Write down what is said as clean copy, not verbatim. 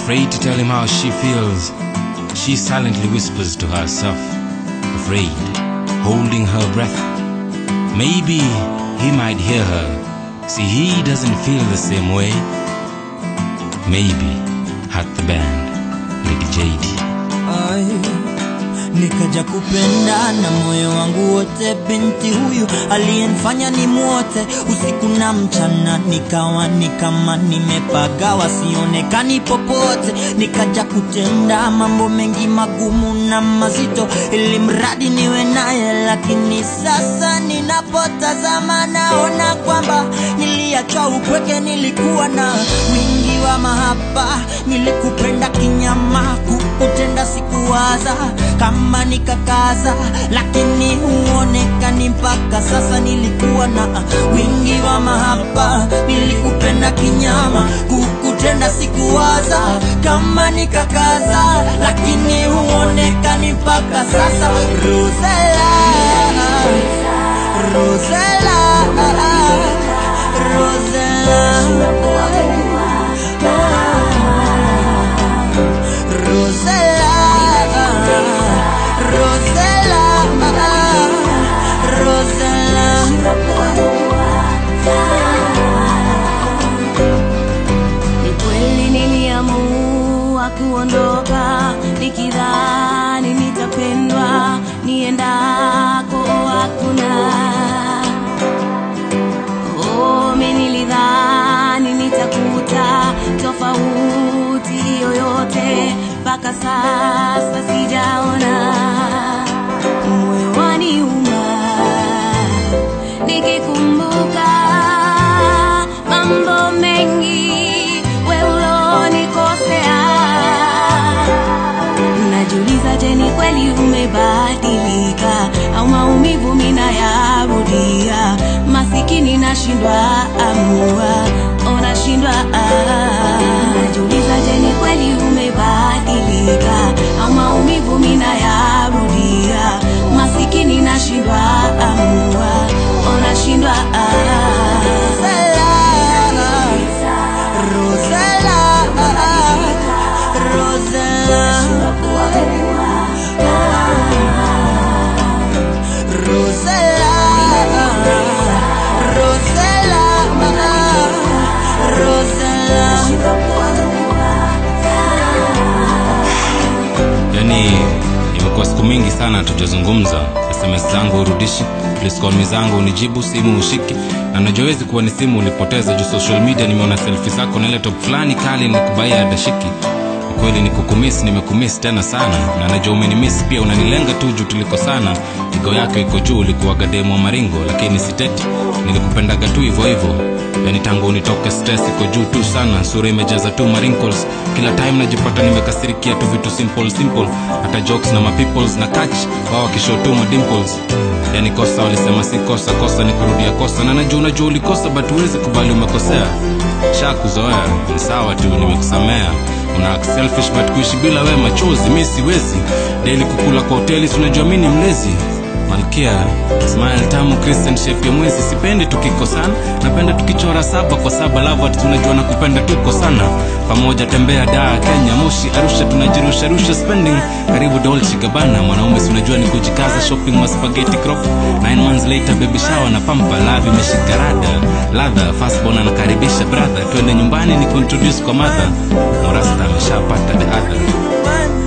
Afraid to tell him how she feels, she silently whispers to herself, afraid, holding her breath. Maybe he might hear her. See, he doesn't feel the same way. Maybe at the band, Lady JD. Nikaja kupenda na moyo wangu wote binti huyu aliyenifanya ni muote usiku na mchana, nikawa ni kama nimepagawa sionekani popote. Nikaja kutenda mambo mengi magumu na mazito ili mradi niwe naye, lakini sasa ninapotazama naona kwamba niliacha upweke. Nilikuwa na wingi wa mahaba, nilikupenda kinyama, kukutenda sikuwaza kama nikakaza, lakini huonekani mpaka sasa. Nilikuwa na wingi wa mahaba, nilikupenda kinyama, kukutenda sikuwaza kama nikakaza, lakini huonekani mpaka sasa. Rosella, Rosella, Rosella, kuondoka nikidhani nitapendwa niendako hakuna. Mimi nilidhani nitakuta tofauti yoyote, mpaka sasa sijaona. Moyo waniuma nikikumbuka mambo mengi ni kweli umebadilika au maumivu ninayarudia. Masikini nashindwa amua, nashindwa najiuliza, je, ni kweli umebadilika au maumivu ninayarudia. Masikini nashindwa amua, nashindwa Imekuwa siku mingi sana tujazungumza. SMS zangu urudishi, please call me zangu unijibu, simu ushiki. Na najowezi kuwa ni simu ulipoteza juu social media nimeona selfie zako na ile top fulani kali nikubaya dashiki. Kweli nikukumiss, nimekumiss tena sana. Na najua umenimiss pia, unanilenga tu juu tuliko sana. Ego yako iko juu, ulikuwa demo wa maringo, lakini siteti, nilikupendaga tu hivyo hivyo. Yani tangu unitoke stress iko juu tu sana. Sura imejaza tu wrinkles, kila time najipata nimekasirikia tu vitu simple. Hata jokes na peoples na catch wao wakishow tu dimples. Yani kosa walisema si kosa, kosa ni kurudia kosa. Na najua ulikosa but huwezi kubali umekosea. Shakuzoea, ni sawa tu, nimekusamea. Una act selfish but kuishi bila wewe machozi mimi siwezi. Daily kukula kwa hoteli unajua mimi ni mlezi. Malkia, smile tamu Christian shape ya mwezi. Sipendi tukikosana, napenda tukichora 7 kwa 7. Love at tunajua na kupenda tuko sana. Pamoja tembea Dar, Kenya, Moshi, Arusha, tunajirusha spending. Karibu Dolce Gabbana, mwanaume unajua ni kujikaza, shopping ma spaghetti crop. 9 months later baby shower na pampa, love imeshika rada. Ladha, fast born anakaribisha brother. Twende nyumbani ni kuintroduce kwa mother. Morasta ameshapata the other.